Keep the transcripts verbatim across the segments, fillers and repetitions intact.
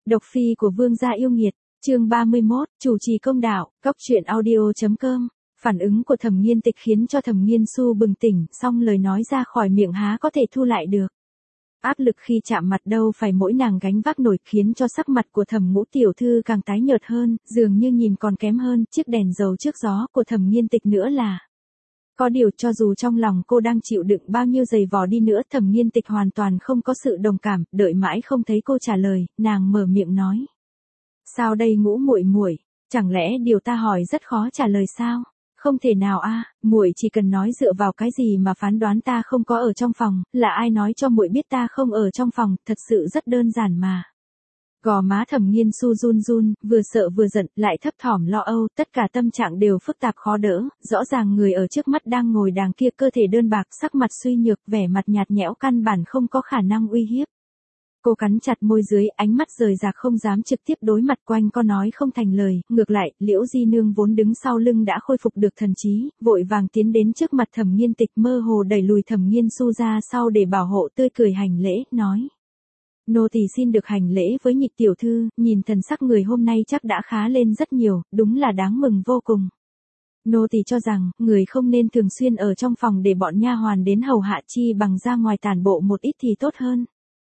Độc phi của vương gia yêu nghiệt, chương ba mươi mốt, chủ trì công đạo, cóc truyện audio.com. Phản ứng của Thẩm Nghiên Tịch khiến cho Thẩm Nghiên Xu bừng tỉnh, song lời nói ra khỏi miệng há có thể thu lại được. Áp lực khi chạm mặt đâu phải mỗi nàng gánh vác nổi, khiến cho sắc mặt của Thẩm Ngũ tiểu thư càng tái nhợt hơn, dường như nhìn còn kém hơn chiếc đèn dầu trước gió của Thẩm Nghiên Tịch nữa là. Có điều cho dù trong lòng cô đang chịu đựng bao nhiêu giày vò đi nữa, Thẩm Nghiên Tịch hoàn toàn không có sự đồng cảm, đợi mãi không thấy cô trả lời, nàng mở miệng nói: "Sao đây Ngũ muội muội, chẳng lẽ điều ta hỏi rất khó trả lời sao?" "Không thể nào a, muội chỉ cần nói dựa vào cái gì mà phán đoán ta không có ở trong phòng, là ai nói cho muội biết ta không ở trong phòng, thật sự rất đơn giản mà." Gò má Thẩm Nghiên Xu run run, vừa sợ vừa giận, lại thấp thỏm lo âu, tất cả tâm trạng đều phức tạp khó đỡ, rõ ràng người ở trước mắt đang ngồi đàng kia cơ thể đơn bạc, sắc mặt suy nhược, vẻ mặt nhạt nhẽo căn bản không có khả năng uy hiếp. Cô cắn chặt môi dưới, ánh mắt rời rạc không dám trực tiếp đối mặt, quanh co nói không thành lời, ngược lại, Liễu Di Nương vốn đứng sau lưng đã khôi phục được thần trí, vội vàng tiến đến trước mặt Thẩm Nghiên Tịch, mơ hồ đẩy lùi Thẩm Nghiên Xu ra sau để bảo hộ, tươi cười hành lễ, nói: "Nô tỳ xin được hành lễ với Nhịch tiểu thư, nhìn thần sắc người hôm nay chắc đã khá lên rất nhiều, đúng là đáng mừng vô cùng. Nô tỳ cho rằng, người không nên thường xuyên ở trong phòng để bọn nha hoàn đến hầu hạ, chi bằng ra ngoài tản bộ một ít thì tốt hơn.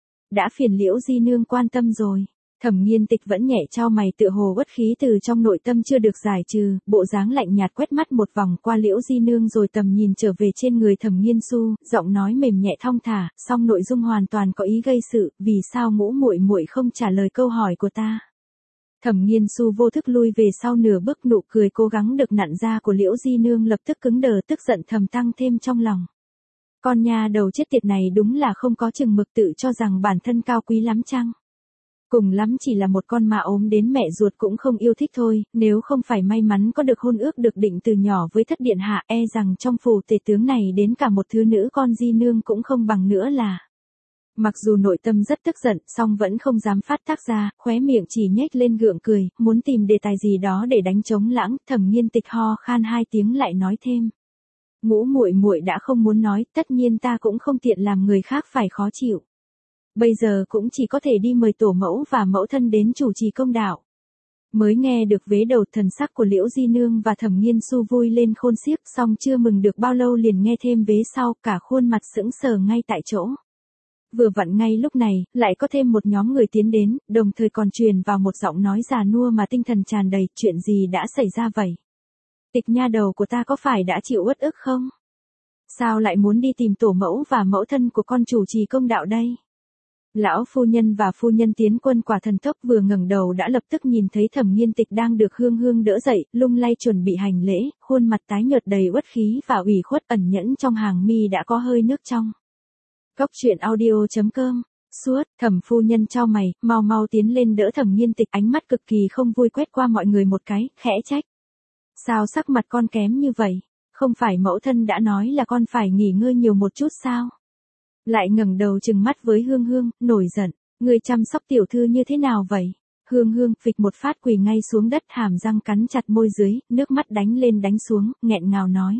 Đã phiền Liễu Di Nương quan tâm rồi." Thẩm Nghiên Tịch vẫn nhẹ chau mày, tựa hồ uất khí từ trong nội tâm chưa được giải trừ, bộ dáng lạnh nhạt quét mắt một vòng qua Liễu Di Nương rồi tầm nhìn trở về trên người Thẩm Nghiên Xu, giọng nói mềm nhẹ thong thả, song nội dung hoàn toàn có ý gây sự, "Vì sao Ngũ muội muội không trả lời câu hỏi của ta?" Thẩm Nghiên Xu vô thức lui về sau nửa bước, nụ cười cố gắng được nặn ra của Liễu Di Nương lập tức cứng đờ, tức giận thầm tăng thêm trong lòng. Con nha đầu chết tiệt này đúng là không có chừng mực, tự cho rằng bản thân cao quý lắm chăng? Cùng lắm chỉ là một con ma ốm đến mẹ ruột cũng không yêu thích thôi, nếu không phải may mắn có được hôn ước được định từ nhỏ với thất điện hạ, e rằng trong phủ tể tướng này đến cả một thứ nữ con Di Nương cũng không bằng nữa là. Mặc dù nội tâm rất tức giận, song vẫn không dám phát tác ra, khóe miệng chỉ nhếch lên gượng cười, muốn tìm đề tài gì đó để đánh trống lãng. Thẩm Nghiên Tịch ho khan hai tiếng lại nói thêm: "Ngũ muội muội đã không muốn nói, tất nhiên ta cũng không tiện làm người khác phải khó chịu. Bây giờ cũng chỉ có thể đi mời tổ mẫu và mẫu thân đến chủ trì công đạo." Mới nghe được vế đầu, thần sắc của Liễu Di Nương và Thẩm Nghiên Xu vui lên khôn xiết, song chưa mừng được bao lâu liền nghe thêm vế sau, cả khuôn mặt sững sờ ngay tại chỗ. Vừa vặn ngay lúc này, lại có thêm một nhóm người tiến đến, đồng thời còn truyền vào một giọng nói già nua mà tinh thần tràn đầy: "Chuyện gì đã xảy ra vậy? Tịch nha đầu của ta có phải đã chịu uất ức không? Sao lại muốn đi tìm tổ mẫu và mẫu thân của con chủ trì công đạo đây?" Lão phu nhân và phu nhân tiến quân quả thần tốc, vừa ngẩng đầu đã lập tức nhìn thấy Thẩm Nghiên Tịch đang được Hương Hương đỡ dậy, lung lay chuẩn bị hành lễ, khuôn mặt tái nhợt đầy uất khí và ủy khuất, ẩn nhẫn trong hàng mi đã có hơi nước trong. Cóc truyện audio.com. Suốt, Thẩm phu nhân chau mày, mau mau tiến lên đỡ Thẩm Nghiên Tịch, ánh mắt cực kỳ không vui quét qua mọi người một cái, khẽ trách: "Sao sắc mặt con kém như vậy? Không phải mẫu thân đã nói là con phải nghỉ ngơi nhiều một chút sao?" Lại ngẩng đầu trừng mắt với Hương Hương, nổi giận: "Ngươi chăm sóc tiểu thư như thế nào vậy?" Hương Hương phịch một phát quỳ ngay xuống đất, hàm răng cắn chặt môi dưới, nước mắt đánh lên đánh xuống, nghẹn ngào nói: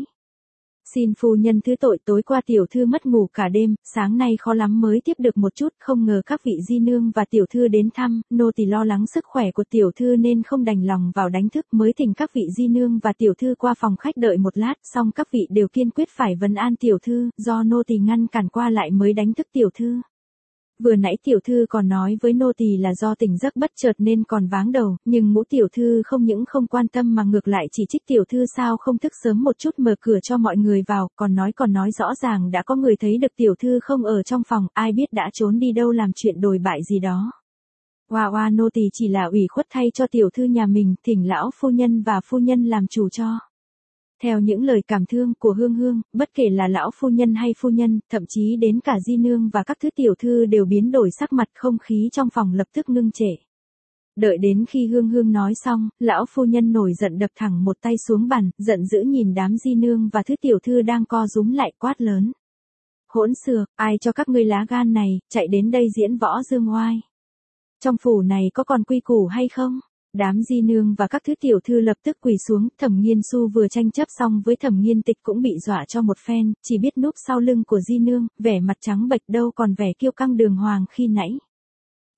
"Xin phu nhân thứ tội, tối qua tiểu thư mất ngủ cả đêm, sáng nay khó lắm mới tiếp được một chút, không ngờ các vị Di Nương và tiểu thư đến thăm, nô tỳ lo lắng sức khỏe của tiểu thư nên không đành lòng vào đánh thức, mới thỉnh các vị Di Nương và tiểu thư qua phòng khách đợi một lát, song các vị đều kiên quyết phải vấn an tiểu thư, do nô tỳ ngăn cản qua lại mới đánh thức tiểu thư. Vừa nãy tiểu thư còn nói với nô tỳ là do tỉnh giấc bất chợt nên còn váng đầu, nhưng Ngũ tiểu thư không những không quan tâm mà ngược lại chỉ trích tiểu thư sao không thức sớm một chút mở cửa cho mọi người vào, còn nói còn nói rõ ràng đã có người thấy được tiểu thư không ở trong phòng, ai biết đã trốn đi đâu làm chuyện đồi bại gì đó. Oa oa, nô tỳ chỉ là ủy khuất thay cho tiểu thư nhà mình, thỉnh lão phu nhân và phu nhân làm chủ cho." Theo những lời cảm thương của Hương Hương, bất kể là lão phu nhân hay phu nhân, thậm chí đến cả Di Nương và các thứ tiểu thư đều biến đổi sắc mặt, không khí trong phòng lập tức ngưng trệ. Đợi đến khi Hương Hương nói xong, lão phu nhân nổi giận đập thẳng một tay xuống bàn, giận dữ nhìn đám Di Nương và thứ tiểu thư đang co rúm lại, quát lớn: "Hỗn xược, ai cho các ngươi lá gan này, chạy đến đây diễn võ dương oai? Trong phủ này có còn quy củ hay không?" Đám Di Nương và các thứ tiểu thư lập tức quỳ xuống, Thẩm Nghiên Xu vừa tranh chấp xong với Thẩm Nghiên Tịch cũng bị dọa cho một phen, chỉ biết núp sau lưng của Di Nương, vẻ mặt trắng bệch đâu còn vẻ kiêu căng đường hoàng khi nãy.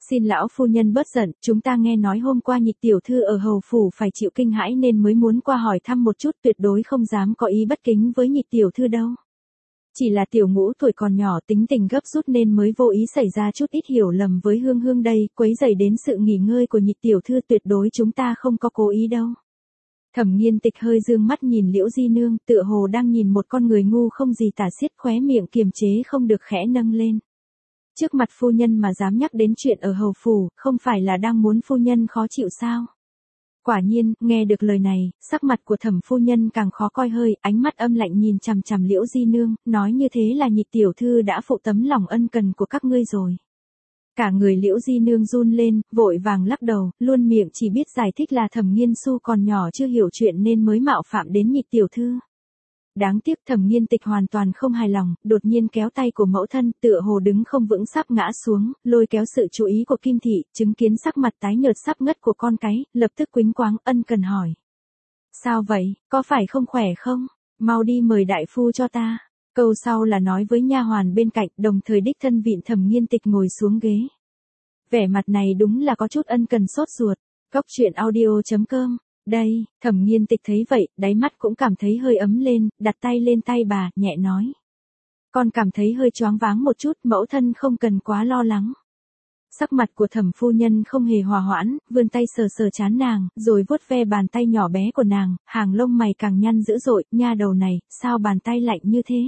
Xin lão phu nhân bớt giận, chúng ta nghe nói hôm qua nhị tiểu thư ở hầu phủ phải chịu kinh hãi nên mới muốn qua hỏi thăm một chút, tuyệt đối không dám có ý bất kính với nhị tiểu thư đâu. Chỉ là tiểu ngũ tuổi còn nhỏ, tính tình gấp rút nên mới vô ý xảy ra chút ít hiểu lầm với Hương Hương đây, quấy rầy đến sự nghỉ ngơi của nhị tiểu thư, tuyệt đối chúng ta không có cố ý đâu. Thẩm Nghiên Tịch hơi dương mắt nhìn Liễu Di Nương, tựa hồ đang nhìn một con người ngu không gì tả xiết, khóe miệng kiềm chế không được khẽ nâng lên. Trước mặt phu nhân mà dám nhắc đến chuyện ở hầu phủ, không phải là đang muốn phu nhân khó chịu sao? Quả nhiên, nghe được lời này, sắc mặt của Thẩm phu nhân càng khó coi hơi, ánh mắt âm lạnh nhìn chằm chằm Liễu Di Nương, nói như thế là nhị tiểu thư đã phụ tấm lòng ân cần của các ngươi rồi. Cả người Liễu Di Nương run lên, vội vàng lắc đầu, luôn miệng chỉ biết giải thích là Thẩm Nghiên Xu còn nhỏ chưa hiểu chuyện nên mới mạo phạm đến nhị tiểu thư. Đáng tiếc Thẩm Nghiên Tịch hoàn toàn không hài lòng, đột nhiên kéo tay của mẫu thân, tựa hồ đứng không vững sắp ngã xuống, lôi kéo sự chú ý của Kim Thị, chứng kiến sắc mặt tái nhợt sắp ngất của con cái, lập tức quĩnh quáng ân cần hỏi. Sao vậy, có phải không khỏe không? Mau đi mời đại phu cho ta. Câu sau là nói với nha hoàn bên cạnh, đồng thời đích thân vịn Thẩm Nghiên Tịch ngồi xuống ghế. Vẻ mặt này đúng là có chút ân cần sốt ruột. Cốc truyện audio chấm com. Đây, Thẩm Nghiên Tịch thấy vậy, đáy mắt cũng cảm thấy hơi ấm lên, đặt tay lên tay bà, nhẹ nói. Con cảm thấy hơi choáng váng một chút, mẫu thân không cần quá lo lắng. Sắc mặt của Thẩm phu nhân không hề hòa hoãn, vươn tay sờ sờ trán nàng, rồi vuốt ve bàn tay nhỏ bé của nàng, hàng lông mày càng nhăn dữ dội, nha đầu này, sao bàn tay lạnh như thế?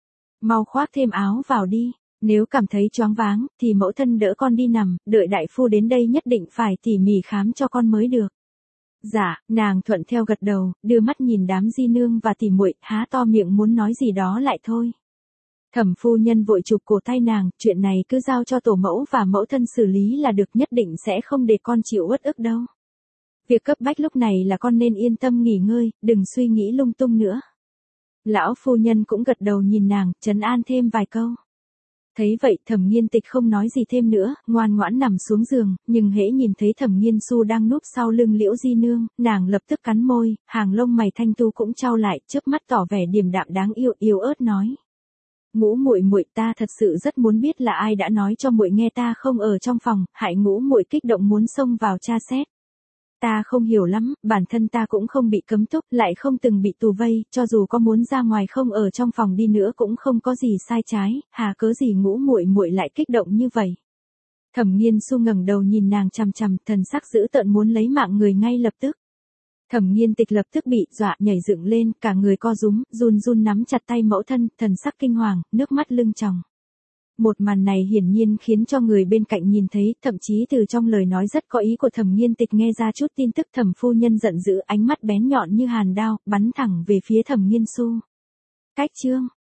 Mau khoác thêm áo vào đi, nếu cảm thấy choáng váng, thì mẫu thân đỡ con đi nằm, đợi đại phu đến đây nhất định phải tỉ mỉ khám cho con mới được. Dạ, nàng thuận theo gật đầu, đưa mắt nhìn đám Di Nương và tỉ muội, há to miệng muốn nói gì đó lại thôi. Thẩm phu nhân vội chụp cổ tay nàng, chuyện này cứ giao cho tổ mẫu và mẫu thân xử lý là được, nhất định sẽ không để con chịu uất ức đâu. Việc cấp bách lúc này là con nên yên tâm nghỉ ngơi, đừng suy nghĩ lung tung nữa. Lão phu nhân cũng gật đầu nhìn nàng, trấn an thêm vài câu. Thấy vậy Thẩm Nghiên Tịch không nói gì thêm nữa, ngoan ngoãn nằm xuống giường, nhưng hễ nhìn thấy Thẩm Nghiên Xu đang núp sau lưng Liễu Di Nương, nàng lập tức cắn môi, hàng lông mày thanh tu cũng chau lại, chớp mắt tỏ vẻ điềm đạm đáng yêu, yếu ớt nói. Ngũ muội muội, ta thật sự rất muốn biết là ai đã nói cho muội nghe ta không ở trong phòng, hại ngũ muội kích động muốn xông vào tra xét. Ta không hiểu lắm, bản thân ta cũng không bị cấm túc, lại không từng bị tù vây, cho dù có muốn ra ngoài không ở trong phòng đi nữa cũng không có gì sai trái, hà cớ gì ngũ muội muội lại kích động như vậy. Thẩm Nghiên Xu ngẩng đầu nhìn nàng chằm chằm, thần sắc dữ tợn muốn lấy mạng người ngay lập tức. Thẩm Nghiên Tịch lập tức bị dọa nhảy dựng lên, cả người co rúm, run run nắm chặt tay mẫu thân, thần sắc kinh hoàng, nước mắt lưng tròng. Một màn này hiển nhiên khiến cho người bên cạnh nhìn thấy, thậm chí từ trong lời nói rất có ý của Thẩm Nghiên Tịch nghe ra chút tin tức. Thẩm phu nhân giận dữ, ánh mắt bén nhọn như hàn đao, bắn thẳng về phía Thẩm Nghiên Xu. Cách chương